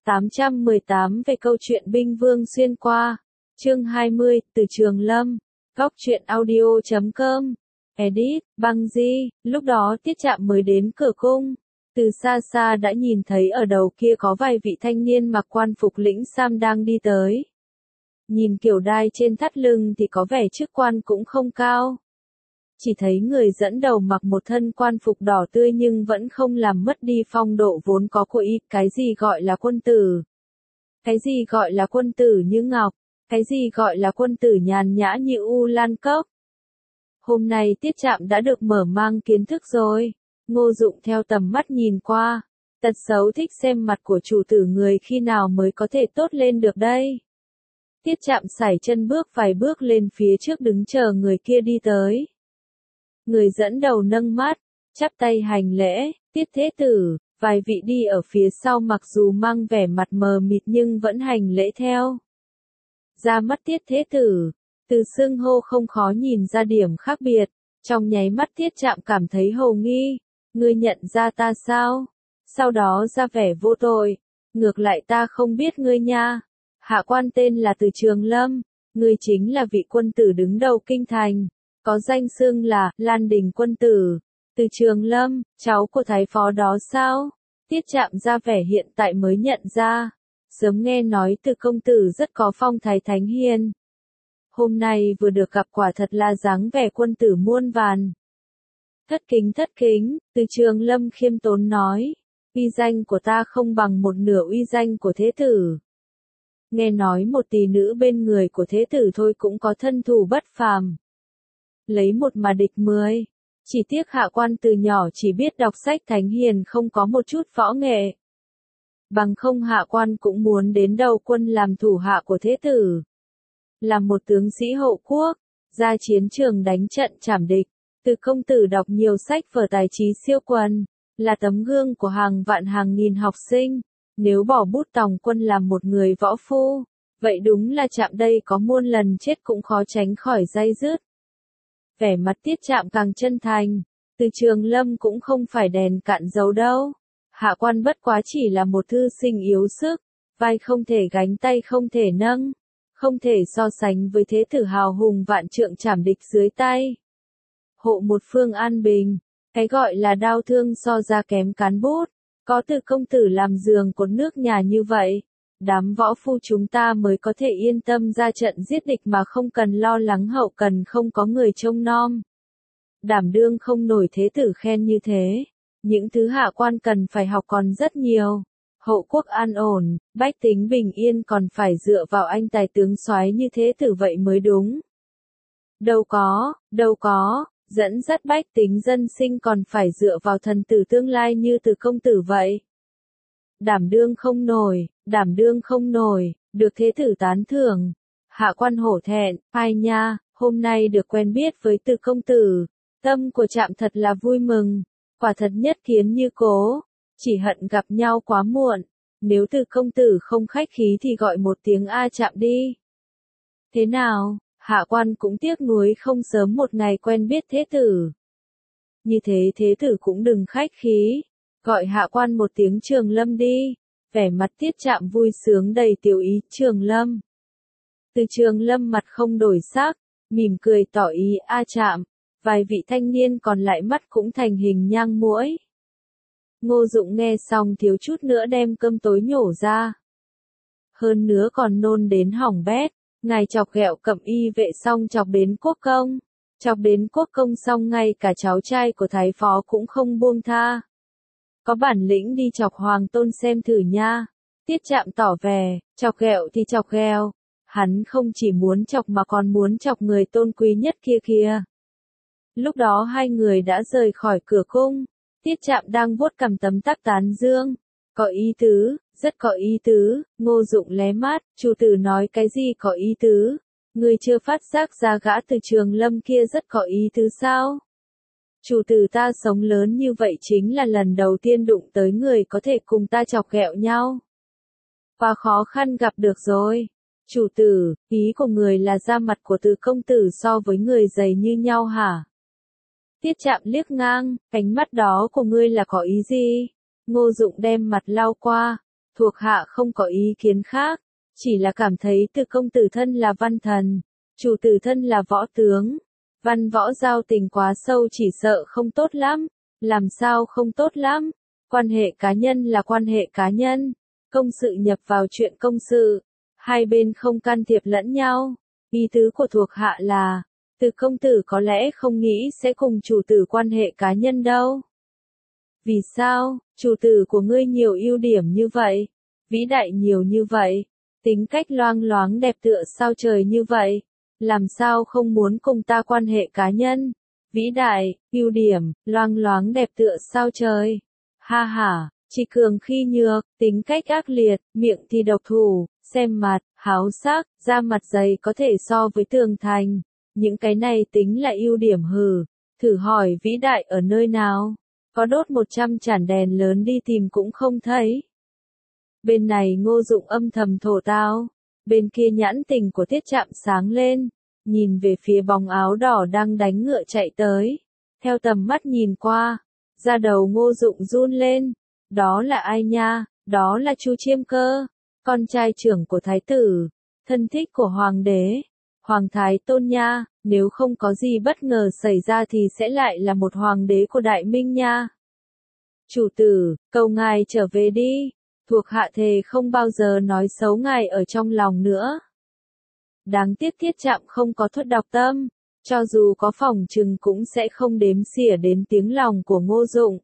818 về câu chuyện binh vương xuyên qua. Chương 20, từ Trường Lâm. Góc truyện audio.com. Edit, Băng Di. Lúc đó Tiết Trạm mới đến cửa cung. Từ xa xa đã nhìn thấy ở đầu kia có vài vị thanh niên mặc quan phục lĩnh sam đang đi tới. Nhìn kiểu đai trên thắt lưng thì có vẻ chức quan cũng không cao. Chỉ thấy người dẫn đầu mặc một thân quan phục đỏ tươi nhưng vẫn không làm mất đi phong độ vốn có của y. Cái gì gọi là quân tử? Cái gì gọi là quân tử như ngọc? Cái gì gọi là quân tử nhàn nhã như U Lan Cốc? Hôm nay Tiết Trạm đã được mở mang kiến thức rồi. Ngô Dụng theo tầm mắt nhìn qua. Tật xấu thích xem mặt của chủ tử người khi nào mới có thể tốt lên được đây. Tiết Trạm sải chân bước vài bước lên phía trước đứng chờ người kia đi tới. Người dẫn đầu nâng mắt, chắp tay hành lễ, Tiết Thế Tử. Vài vị đi ở phía sau mặc dù mang vẻ mặt mờ mịt nhưng vẫn hành lễ theo. Ra mắt Tiết Thế Tử, từ xưng hô không khó nhìn ra điểm khác biệt. Trong nháy mắt Tiết Trạm cảm thấy hồ nghi. Ngươi nhận ra ta sao? Sau đó ra vẻ vô tội. Ngược lại ta không biết ngươi nha. Hạ quan tên là Từ Trường Lâm. Ngươi chính là vị quân tử đứng đầu kinh thành. Có danh xưng là Lan Đình quân tử. Từ Trường Lâm, cháu của thái phó đó sao? Tiết Trạm ra vẻ hiện tại mới nhận ra. Sớm nghe nói Từ công tử rất có phong thái thánh hiền. Hôm nay vừa được gặp quả thật là dáng vẻ quân tử muôn vàn. Thất kính, Từ Trường Lâm khiêm tốn nói. Uy danh của ta không bằng một nửa uy danh của thế tử. Nghe nói một tỷ nữ bên người của thế tử thôi cũng có thân thủ bất phàm. Lấy một mà địch 10. Chỉ tiếc hạ quan từ nhỏ chỉ biết đọc sách thánh hiền không có một chút võ nghệ. Bằng không hạ quan cũng muốn đến đầu quân làm thủ hạ của thế tử. Làm một tướng sĩ hộ quốc, ra chiến trường đánh trận trảm địch. Từ công tử đọc nhiều sách vở tài trí siêu quần, là tấm gương của hàng vạn hàng nghìn học sinh. Nếu bỏ bút tòng quân làm một người võ phu, vậy đúng là Trạm đây có muôn lần chết cũng khó tránh khỏi day dứt. Vẻ mặt Tiết Trạm càng chân thành, Từ Trường Lâm cũng không phải đèn cạn dầu đâu. Hạ quan bất quá chỉ là một thư sinh yếu sức, vai không thể gánh tay không thể nâng, không thể so sánh với thế tử hào hùng vạn trượng trảm địch dưới tay. Hộ một phương an bình, cái gọi là đau thương so ra kém cán bút, có Từ công tử làm giường cột nước nhà như vậy, đám võ phu chúng ta mới có thể yên tâm ra trận giết địch mà không cần lo lắng hậu cần không có người trông nom. Đảm đương không nổi thế tử khen như thế, những thứ hạ quan cần phải học còn rất nhiều. Hậu quốc an ổn, bách tính bình yên còn phải dựa vào anh tài tướng soái như thế tử vậy mới đúng. Đâu có, dẫn dắt bách tính dân sinh còn phải dựa vào thần tử tương lai như Từ công tử vậy. Đảm đương không nổi, được thế tử tán thưởng. Hạ quan hổ thẹn, ai nha, hôm nay được quen biết với Từ công tử, tâm của Trạm thật là vui mừng, quả thật nhất kiến như cố, chỉ hận gặp nhau quá muộn, nếu Từ công tử không khách khí thì gọi một tiếng a Trạm đi. Thế nào, hạ quan cũng tiếc nuối không sớm một ngày quen biết thế tử. Như thế thế tử cũng đừng khách khí, gọi hạ quan một tiếng Trường Lâm đi. Vẻ mặt Tiết Trạm vui sướng đầy tiểu ý, Trường Lâm. Từ Trường Lâm mặt không đổi sắc, mỉm cười tỏ ý a Trạm. Vài vị thanh niên còn lại mắt cũng thành hình nhang muỗi. Ngô Dụng nghe xong thiếu chút nữa đem cơm tối nhổ ra. Hơn nữa còn nôn đến hỏng bét. Ngài chọc ghẹo Cẩm Y vệ xong chọc đến Quốc công. Chọc đến Quốc công xong ngay cả cháu trai của thái phó cũng không buông tha. Có bản lĩnh đi chọc Hoàng tôn xem thử nha. Tiết Trạm tỏ vẻ, chọc ghẹo thì chọc ghẹo. Hắn không chỉ muốn chọc mà còn muốn chọc người tôn quý nhất kia kìa. Lúc đó hai người đã rời khỏi cửa cung. Tiết Trạm đang vuốt cằm tấm tắc tán dương. Có ý tứ, rất có ý tứ. Ngô Dụng lé mắt, chủ tử nói cái gì có ý tứ? Ngươi chưa phát giác ra gã Từ Trường Lâm kia rất có ý tứ sao? Chủ tử ta sống lớn như vậy chính là lần đầu tiên đụng tới người có thể cùng ta chọc ghẹo nhau. Quá khó khăn gặp được rồi. Chủ tử, ý của người là da mặt của Từ công tử so với người dày như nhau hả? Tiết Trạm liếc ngang, ánh mắt đó của ngươi là có ý gì? Ngô Dụng đem mặt lau qua, Thuộc hạ không có ý kiến khác, chỉ là cảm thấy Từ công tử thân là văn thần, chủ tử thân là võ tướng, văn võ giao tình quá sâu chỉ sợ không tốt lắm. Làm sao không tốt lắm? Quan hệ cá nhân là quan hệ cá nhân, công sự nhập vào chuyện công sự, hai bên không can thiệp lẫn nhau. Ý tứ của thuộc hạ là, Từ công tử có lẽ không nghĩ sẽ cùng chủ tử quan hệ cá nhân đâu. Vì sao? Chủ tử của ngươi nhiều ưu điểm như vậy, vĩ đại nhiều như vậy, tính cách loang loáng đẹp tựa sao trời như vậy, làm sao không muốn cùng ta quan hệ cá nhân? Vĩ đại, ưu điểm, loang loáng đẹp tựa sao trời. Ha ha, chỉ cường khi nhược, tính cách ác liệt, miệng thì độc thủ, xem mặt, háo sắc, da mặt dày có thể so với tường thành. Những cái này tính là ưu điểm hừ. Thử hỏi vĩ đại ở nơi nào? Có đốt 100 chản đèn lớn đi tìm cũng không thấy. Bên này Ngô Dụng âm thầm thổ tao, bên kia nhãn tình của Tiết Trạm sáng lên, nhìn về phía bóng áo đỏ đang đánh ngựa chạy tới. Theo tầm mắt nhìn qua, da đầu Ngô Dụng run lên. Đó là ai nha? Đó là Chu Chiêm Cơ, con trai trưởng của thái tử, thân thích của hoàng đế, Hoàng Thái Tôn nha. Nếu không có gì bất ngờ xảy ra thì sẽ lại là một hoàng đế của Đại Minh nha. Chủ tử, cầu ngài trở về đi, thuộc hạ thề không bao giờ nói xấu ngài ở trong lòng nữa. Đáng tiếc Tiết Trạm không có thuật đọc tâm, cho dù có phỏng chừng cũng sẽ không đếm xỉa đến tiếng lòng của Ngô Dụng.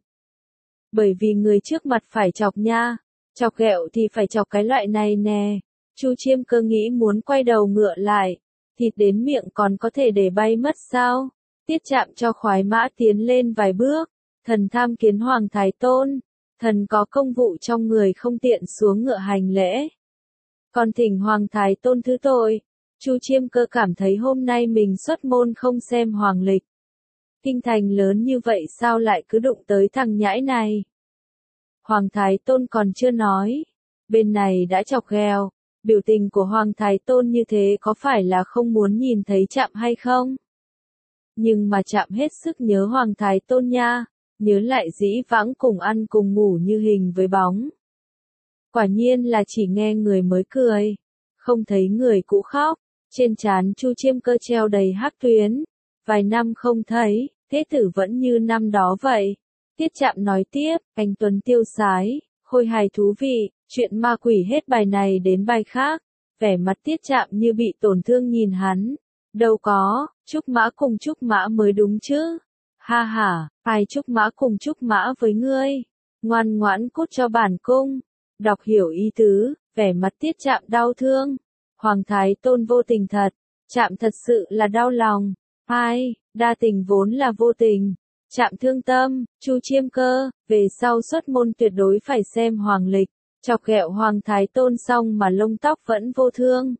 Bởi vì người trước mặt phải chọc nha, chọc ghẹo thì phải chọc cái loại này nè. Chu Chiêm Cơ nghĩ muốn quay đầu ngựa lại, thịt đến miệng còn có thể để bay mất sao? Tiết Trạm cho khoái mã tiến lên vài bước, thần tham kiến Hoàng Thái Tôn, thần có công vụ trong người không tiện xuống ngựa hành lễ. Còn thỉnh Hoàng Thái Tôn thứ tội. Chu Chiêm Cơ cảm thấy hôm nay mình xuất môn không xem hoàng lịch. Kinh thành lớn như vậy sao lại cứ đụng tới thằng nhãi này? Hoàng Thái Tôn còn chưa nói, bên này đã chọc ghẹo. Biểu tình của Hoàng Thái Tôn như thế có phải là không muốn nhìn thấy Trạm hay không? Nhưng mà Trạm hết sức nhớ Hoàng Thái Tôn nha, nhớ lại dĩ vãng cùng ăn cùng ngủ như hình với bóng. Quả nhiên là chỉ nghe người mới cười, không thấy người cũ khóc. Trên trán Chu Chiêm Cơ treo đầy hắc tuyến, vài năm không thấy, thế tử vẫn như năm đó vậy. Tiết Trạm nói tiếp, anh tuấn tiêu sái, khôi hài thú vị, chuyện ma quỷ hết bài này đến bài khác. Vẻ mặt Tiết Trạm như bị tổn thương nhìn hắn. Đâu có, Trúc Mã cùng Trúc Mã mới đúng chứ. Ha ha, ai Trúc Mã cùng Trúc Mã với ngươi? Ngoan ngoãn cút cho bản cung. Đọc hiểu ý tứ, vẻ mặt Tiết Trạm đau thương. Hoàng Thái Tôn vô tình thật, Trạm thật sự là đau lòng. Ai, đa tình vốn là vô tình. Trạm thương tâm, Chu Chiêm Cơ, về sau xuất môn tuyệt đối phải xem hoàng lịch. Chọc ghẹo Hoàng Thái Tôn xong mà lông tóc vẫn vô thương.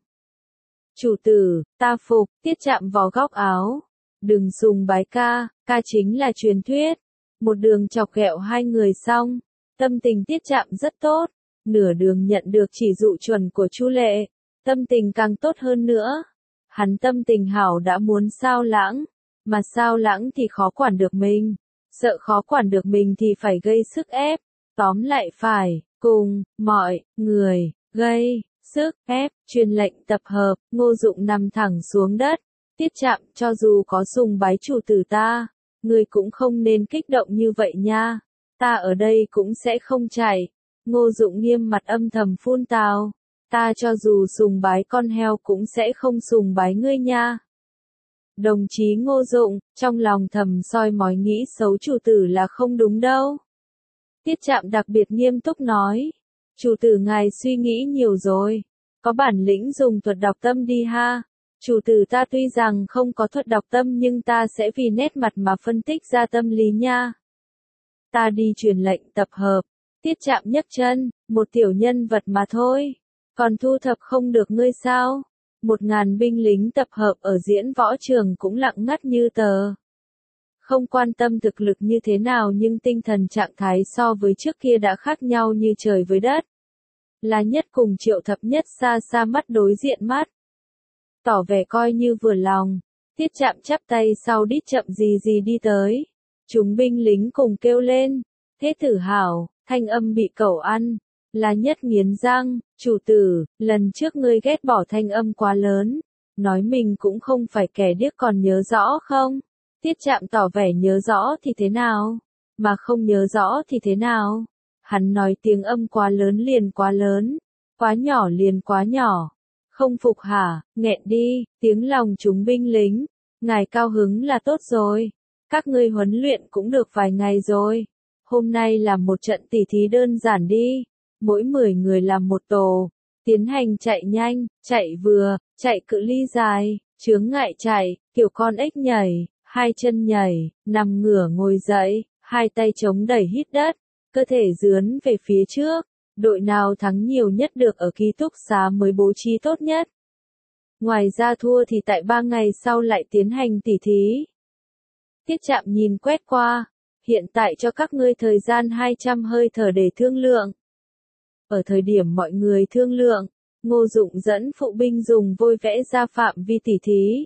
Chủ tử, ta phục. Tiết Trạm vò góc áo. Đừng sùng bái ca, ca chính là truyền thuyết. Một đường chọc ghẹo hai người xong, tâm tình Tiết Trạm rất tốt. Nửa đường nhận được chỉ dụ chuẩn của Chu Lệ, tâm tình càng tốt hơn nữa. Hắn tâm tình hảo đã muốn sao lãng, mà sao lãng thì khó quản được mình. Sợ khó quản được mình thì phải gây sức ép. Tóm lại phải cùng mọi người gây sức ép. Truyền lệnh tập hợp. Ngô Dụng nằm thẳng xuống đất. Tiết Trạm, cho dù có sùng bái chủ tử ta, ngươi cũng không nên kích động như vậy nha. Ta ở đây cũng sẽ không chạy. Ngô Dụng nghiêm mặt âm thầm phun tào. Ta cho dù sùng bái con heo cũng sẽ không sùng bái ngươi nha. Đồng chí Ngô Dụng, trong lòng thầm soi mói nghĩ xấu chủ tử là không đúng đâu. Tiết Trạm đặc biệt nghiêm túc nói. Chủ tử ngài suy nghĩ nhiều rồi. Có bản lĩnh dùng thuật đọc tâm đi ha. Chủ tử ta tuy rằng không có thuật đọc tâm nhưng ta sẽ vì nét mặt mà phân tích ra tâm lý nha. Ta đi truyền lệnh tập hợp. Tiết Trạm nhấc chân, một tiểu nhân vật mà thôi. Còn thu thập không được ngươi sao? 1000 binh lính tập hợp ở diễn võ trường cũng lặng ngắt như tờ. Không quan tâm thực lực như thế nào nhưng tinh thần trạng thái so với trước kia đã khác nhau như trời với đất. Là Nhất cùng Triệu Thập Nhất xa xa mắt đối diện mắt. Tỏ vẻ coi như vừa lòng. Tiết Trạm chắp tay sau đít chậm gì gì đi tới. Chúng binh lính cùng kêu lên. Thế tử hảo, thanh âm bị cẩu ăn. La Nhất nghiến răng, chủ tử, lần trước ngươi ghét bỏ thanh âm quá lớn, nói mình cũng không phải kẻ điếc còn nhớ rõ không? Tiết Trạm tỏ vẻ nhớ rõ thì thế nào? Mà không nhớ rõ thì thế nào? Hắn nói tiếng âm quá lớn liền quá lớn, quá nhỏ liền quá nhỏ. Không phục hả, nghẹn đi, tiếng lòng chúng binh lính. Ngài cao hứng là tốt rồi. Các ngươi huấn luyện cũng được vài ngày rồi. Hôm nay làm một trận tỉ thí đơn giản đi. Mỗi 10 người làm một tổ. Tiến hành chạy nhanh, chạy vừa, chạy cự ly dài, chướng ngại chạy, kiểu con ếch nhảy, hai chân nhảy, nằm ngửa ngồi dậy, hai tay chống đẩy hít đất, cơ thể dướn về phía trước. Đội nào thắng nhiều nhất được ở ký túc xá mới bố trí tốt nhất. Ngoài ra thua thì tại 3 ngày sau lại tiến hành tỉ thí. Tiết Trạm nhìn quét qua, hiện tại cho các ngươi thời gian 200 hơi thở để thương lượng. Ở thời điểm mọi người thương lượng, Ngô Dụng dẫn phụ binh dùng vôi vẽ ra phạm vi tỉ thí.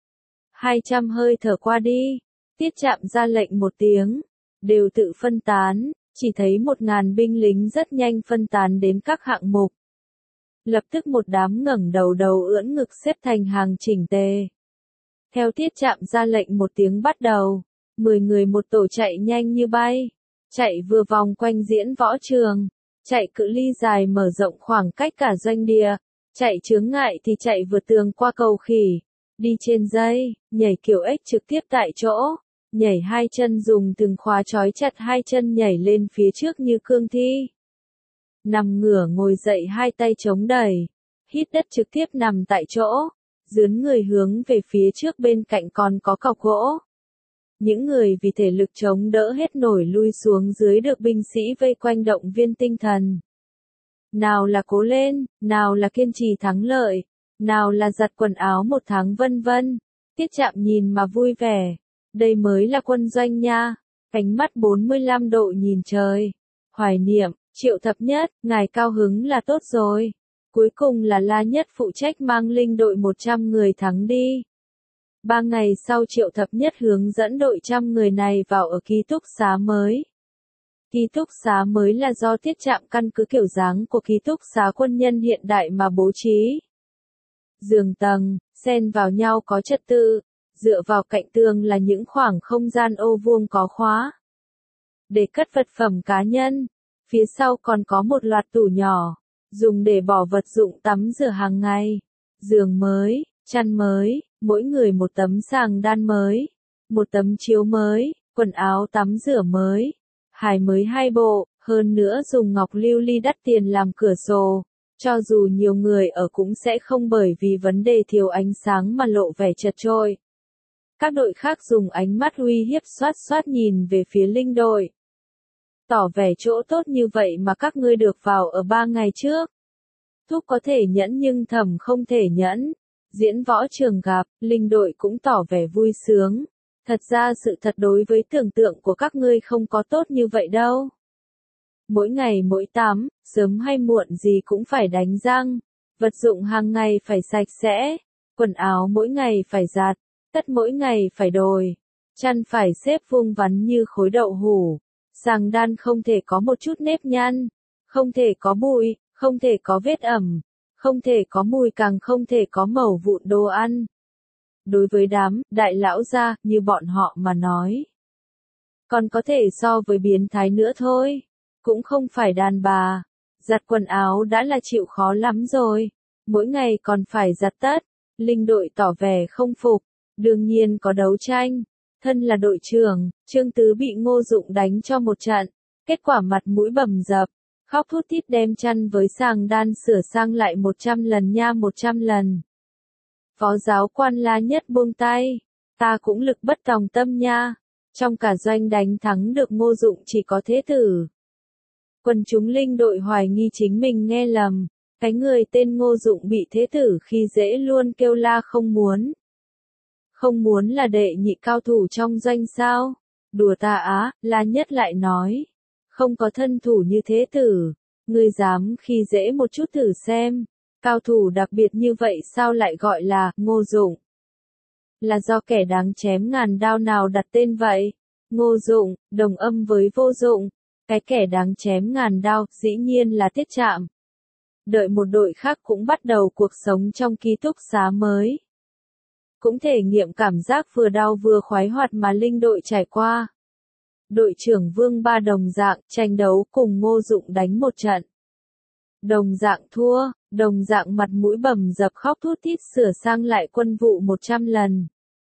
200 hơi thở qua đi, Tiết Trạm ra lệnh một tiếng, đều tự phân tán, chỉ thấy 1000 binh lính rất nhanh phân tán đến các hạng mục. Lập tức một đám ngẩng đầu ưỡn ngực xếp thành hàng chỉnh tề. Theo Tiết Trạm ra lệnh một tiếng bắt đầu, 10 người một tổ chạy nhanh như bay, chạy vừa vòng quanh diễn võ trường, chạy cự ly dài mở rộng khoảng cách cả doanh địa, chạy chướng ngại thì chạy vượt tường qua cầu khỉ, đi trên dây, nhảy kiểu ếch trực tiếp tại chỗ, nhảy hai chân dùng từng khóa trói chặt hai chân nhảy lên phía trước như cương thi. Nằm ngửa ngồi dậy hai tay chống đẩy, hít đất trực tiếp nằm tại chỗ, dướn người hướng về phía trước bên cạnh còn có cọc gỗ. Những người vì thể lực chống đỡ hết nổi lui xuống dưới được binh sĩ vây quanh động viên tinh thần. Nào là cố lên, nào là kiên trì thắng lợi, nào là giặt quần áo một tháng vân vân. Tiết Trạm nhìn mà vui vẻ. Đây mới là quân doanh nha. Ánh mắt 45 độ nhìn trời. Hoài niệm, Triệu Thập Nhất, ngài cao hứng là tốt rồi. Cuối cùng là La Nhất phụ trách mang linh đội 100 người thắng đi. 3 ngày sau Triệu Thập Nhất hướng dẫn đội 100 người này vào ở ký túc xá mới. Ký túc xá mới là do Tiết Trạm căn cứ kiểu dáng của ký túc xá quân nhân hiện đại mà bố trí. Giường tầng, xen vào nhau có trật tự, dựa vào cạnh tường là những khoảng không gian ô vuông có khóa. Để cất vật phẩm cá nhân, phía sau còn có một loạt tủ nhỏ, dùng để bỏ vật dụng tắm rửa hàng ngày. Giường mới, chăn mới, mỗi người một tấm sàng đan mới, một tấm chiếu mới, quần áo tắm rửa mới, hài mới 2 bộ, hơn nữa dùng ngọc lưu ly đắt tiền làm cửa sổ. Cho dù nhiều người ở cũng sẽ không bởi vì vấn đề thiếu ánh sáng mà lộ vẻ chật chội. Các đội khác dùng ánh mắt uy hiếp xoát nhìn về phía linh đội. Tỏ vẻ chỗ tốt như vậy mà các ngươi được vào ở 3 ngày trước. Thúc có thể nhẫn nhưng Thẩm không thể nhẫn. Diễn võ trường gặp, linh đội cũng tỏ vẻ vui sướng. Thật ra sự thật đối với tưởng tượng của các ngươi không có tốt như vậy đâu. Mỗi ngày mỗi tắm, sớm hay muộn gì cũng phải đánh răng. Vật dụng hàng ngày phải sạch sẽ. Quần áo mỗi ngày phải giặt. Tất mỗi ngày phải đổi. Chăn phải xếp vuông vắn như khối đậu hủ. Sàng đan không thể có một chút nếp nhăn. Không thể có bụi, không thể có vết ẩm. Không thể có mùi, càng không thể có mẩu vụn đồ ăn. Đối với đám đại lão gia như bọn họ mà nói, còn có thể so với biến thái nữa thôi. Cũng không phải đàn bà. Giặt quần áo đã là chịu khó lắm rồi. Mỗi ngày còn phải giặt tất. Linh đội tỏ vẻ không phục. Đương nhiên có đấu tranh. Thân là đội trưởng, Trương Tứ bị Ngô Dụng đánh cho một trận. Kết quả mặt mũi bầm dập. Khóc thút thít đem chăn với sàng đan sửa sang lại 100 lần nha 100 lần. Phó giáo quan La Nhất buông tay. Ta cũng lực bất tòng tâm nha. Trong cả doanh đánh thắng được Ngô Dụng chỉ có thế tử. Quần chúng linh đội hoài nghi chính mình nghe lầm. Cái người tên Ngô Dụng bị thế tử khi dễ luôn kêu la không muốn. Không muốn là đệ nhị cao thủ trong doanh sao? Đùa ta á, La Nhất lại nói. Không có thân thủ như thế tử. Ngươi dám khi dễ một chút thử xem. Cao thủ đặc biệt như vậy sao lại gọi là Ngô Dụng? Là do kẻ đáng chém ngàn đao nào đặt tên vậy? Ngô Dụng, đồng âm với vô dụng. Cái kẻ đáng chém ngàn đao, dĩ nhiên là Tiết Trạm. Đợi một đội khác cũng bắt đầu cuộc sống trong ký túc xá mới. Cũng thể nghiệm cảm giác vừa đau vừa khoái hoạt mà linh đội trải qua. Đội trưởng Vương Ba đồng dạng tranh đấu cùng Ngô Dụng đánh một trận. Đồng dạng thua, đồng dạng mặt mũi bầm dập khóc thút thít sửa sang lại quân vụ 100 lần.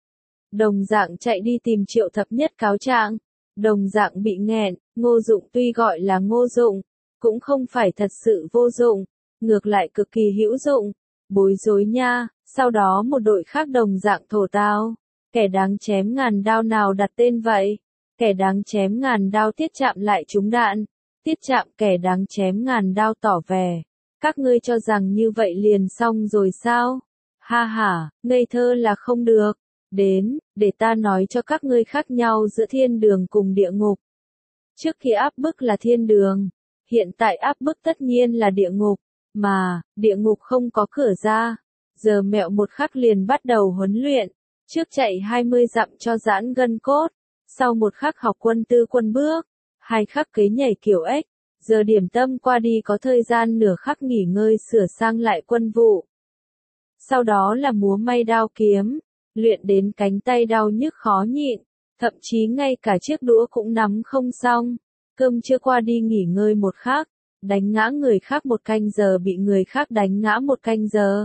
Đồng dạng chạy đi tìm Triệu Thập Nhất cáo trạng, đồng dạng bị nghẹn, Ngô Dụng tuy gọi là Ngô Dụng, cũng không phải thật sự vô dụng, ngược lại cực kỳ hữu dụng, bối rối nha, sau đó một đội khác đồng dạng thổ tao, kẻ đáng chém ngàn đao nào đặt tên vậy, kẻ đáng chém ngàn đao Tiết Trạm lại trúng đạn, Tiết Trạm kẻ đáng chém ngàn đao tỏ vẻ, các ngươi cho rằng như vậy liền xong rồi sao, ha ha, ngây thơ là không được. Đến, để ta nói cho các ngươi khác nhau giữa thiên đường cùng địa ngục. Trước khi áp bức là thiên đường, hiện tại áp bức tất nhiên là địa ngục, mà, địa ngục không có cửa ra. Giờ mẹo một khắc liền bắt đầu huấn luyện, trước chạy 20 dặm cho giãn gân cốt, sau một khắc học quân tư quân bước, 2 khắc kế nhảy kiểu ếch, giờ điểm tâm qua đi có thời gian nửa khắc nghỉ ngơi sửa sang lại quân vụ. Sau đó là múa may đao kiếm. Luyện đến cánh tay đau nhức khó nhịn, thậm chí ngay cả chiếc đũa cũng nắm không xong, cơm chưa qua đi nghỉ ngơi một khắc, đánh ngã người khác 1 canh giờ bị người khác đánh ngã 1 canh giờ.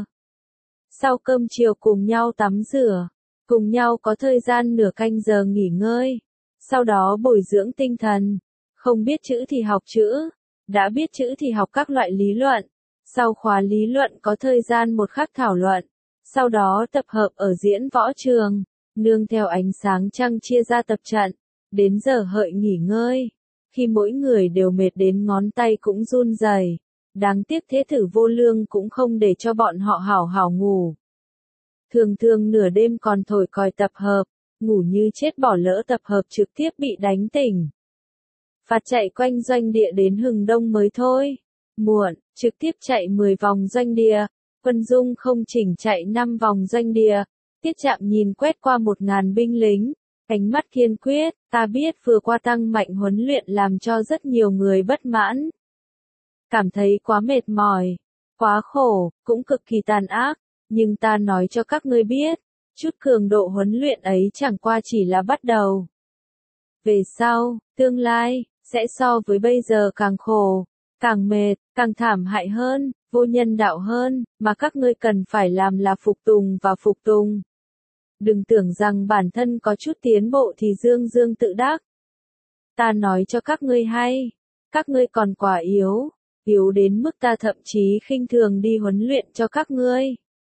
Sau cơm chiều cùng nhau tắm rửa, cùng nhau có thời gian nửa canh giờ nghỉ ngơi, sau đó bồi dưỡng tinh thần, không biết chữ thì học chữ, đã biết chữ thì học các loại lý luận, sau khóa lý luận có thời gian 1 khắc thảo luận. Sau đó tập hợp ở diễn võ trường, nương theo ánh sáng trăng chia ra tập trận, đến giờ hợi nghỉ ngơi, khi mỗi người đều mệt đến ngón tay cũng run rẩy, đáng tiếc Thế Tử Vô Lương cũng không để cho bọn họ hảo hảo ngủ. Thường thường nửa đêm còn thổi còi tập hợp, ngủ như chết bỏ lỡ tập hợp trực tiếp bị đánh tỉnh. Phạt chạy quanh doanh địa đến hừng đông mới thôi, muộn, trực tiếp chạy 10 vòng doanh địa. Quân Dung không chỉnh chạy 5 vòng doanh địa, Tiết Trạm nhìn quét qua 1000 binh lính, ánh mắt kiên quyết, ta biết vừa qua tăng mạnh huấn luyện làm cho rất nhiều người bất mãn. Cảm thấy quá mệt mỏi, quá khổ, cũng cực kỳ tàn ác, nhưng ta nói cho các ngươi biết, chút cường độ huấn luyện ấy chẳng qua chỉ là bắt đầu. Về sau, tương lai, sẽ so với bây giờ càng khổ, càng mệt, càng thảm hại hơn, vô nhân đạo hơn, mà các ngươi cần phải làm là phục tùng và phục tùng. Đừng tưởng rằng bản thân có chút tiến bộ thì dương dương tự đắc. Ta nói cho các ngươi hay, các ngươi còn quá yếu, yếu đến mức ta thậm chí khinh thường đi huấn luyện cho các ngươi.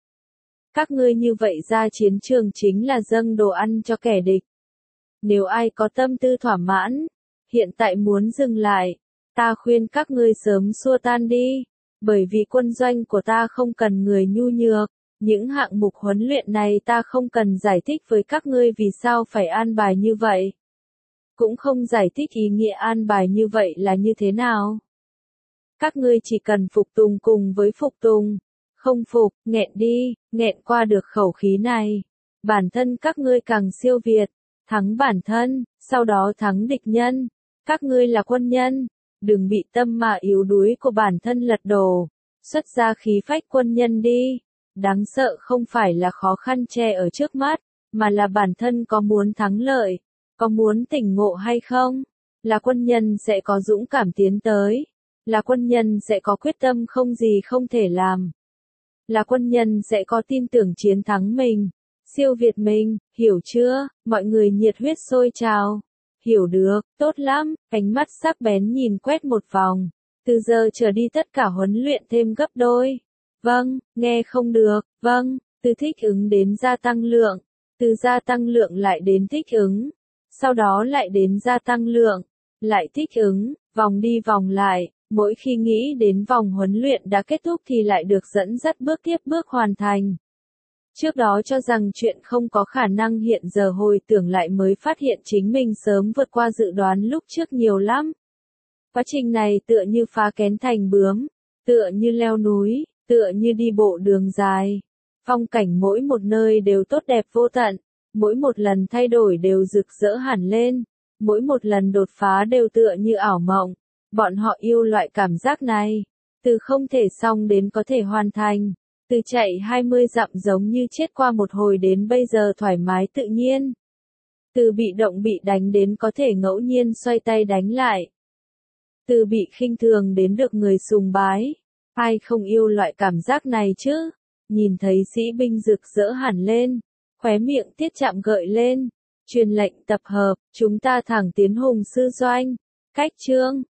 Các ngươi như vậy ra chiến trường chính là dâng đồ ăn cho kẻ địch. Nếu ai có tâm tư thỏa mãn, hiện tại muốn dừng lại, ta khuyên các ngươi sớm xua tan đi, bởi vì quân doanh của ta không cần người nhu nhược, những hạng mục huấn luyện này ta không cần giải thích với các ngươi vì sao phải an bài như vậy. Cũng không giải thích ý nghĩa an bài như vậy là như thế nào. Các ngươi chỉ cần phục tùng cùng với phục tùng, không phục, nghẹn đi, nghẹn qua được khẩu khí này. Bản thân các ngươi càng siêu việt, thắng bản thân, sau đó thắng địch nhân. Các ngươi là quân nhân, đừng bị tâm mà yếu đuối của bản thân lật đổ, xuất ra khí phách quân nhân đi. Đáng sợ không phải là khó khăn che ở trước mắt, mà là bản thân có muốn thắng lợi, có muốn tỉnh ngộ hay không. Là quân nhân sẽ có dũng cảm tiến tới, là quân nhân sẽ có quyết tâm không gì không thể làm. Là quân nhân sẽ có tin tưởng chiến thắng mình, siêu việt mình, hiểu chưa? Mọi người nhiệt huyết sôi trào. Hiểu được, tốt lắm, ánh mắt sắc bén nhìn quét một vòng. Từ giờ trở đi tất cả huấn luyện thêm gấp đôi. Vâng, nghe không được, vâng, từ thích ứng đến gia tăng lượng, từ gia tăng lượng lại đến thích ứng, sau đó lại đến gia tăng lượng, lại thích ứng, vòng đi vòng lại, mỗi khi nghĩ đến vòng huấn luyện đã kết thúc thì lại được dẫn dắt bước tiếp bước hoàn thành. Trước đó cho rằng chuyện không có khả năng hiện giờ hồi tưởng lại mới phát hiện chính mình sớm vượt qua dự đoán lúc trước nhiều lắm. Quá trình này tựa như phá kén thành bướm, tựa như leo núi, tựa như đi bộ đường dài. Phong cảnh mỗi một nơi đều tốt đẹp vô tận, mỗi một lần thay đổi đều rực rỡ hẳn lên, mỗi một lần đột phá đều tựa như ảo mộng, Bọn họ yêu loại cảm giác này. Từ không thể xong đến có thể hoàn thành. Từ chạy 20 dặm giống như chết qua một hồi đến bây giờ thoải mái tự nhiên. Từ bị động bị đánh đến có thể ngẫu nhiên xoay tay đánh lại. Từ bị khinh thường đến được người sùng bái. Ai không yêu loại cảm giác này chứ? Nhìn thấy sĩ binh rực rỡ hẳn lên. Khóe miệng Tiết Trạm gợi lên. Truyền lệnh tập hợp, chúng ta thẳng tiến Hùng sư doanh. Cách chương